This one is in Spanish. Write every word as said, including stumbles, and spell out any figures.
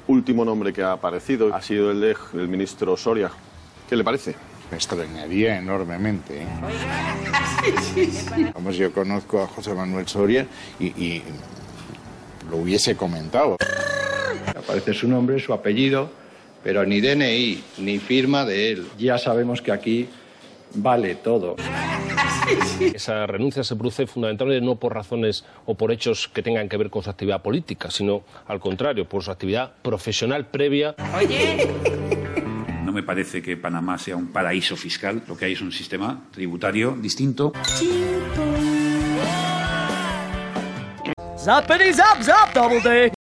último nombre que ha aparecido ha sido el del ministro Soria. ¿Qué le parece? Me extrañaría enormemente, ¿eh? Vamos, yo conozco a José Manuel Soria y, y lo hubiese comentado. Aparece su nombre, su apellido, pero ni D N I, ni firma de él. Ya sabemos que aquí vale todo. Esa renuncia se produce fundamentalmente no por razones o por hechos que tengan que ver con su actividad política, sino al contrario, por su actividad profesional previa. Oye. No me parece que Panamá sea un paraíso fiscal. Lo que hay es un sistema tributario distinto. Zappity zap zap double day.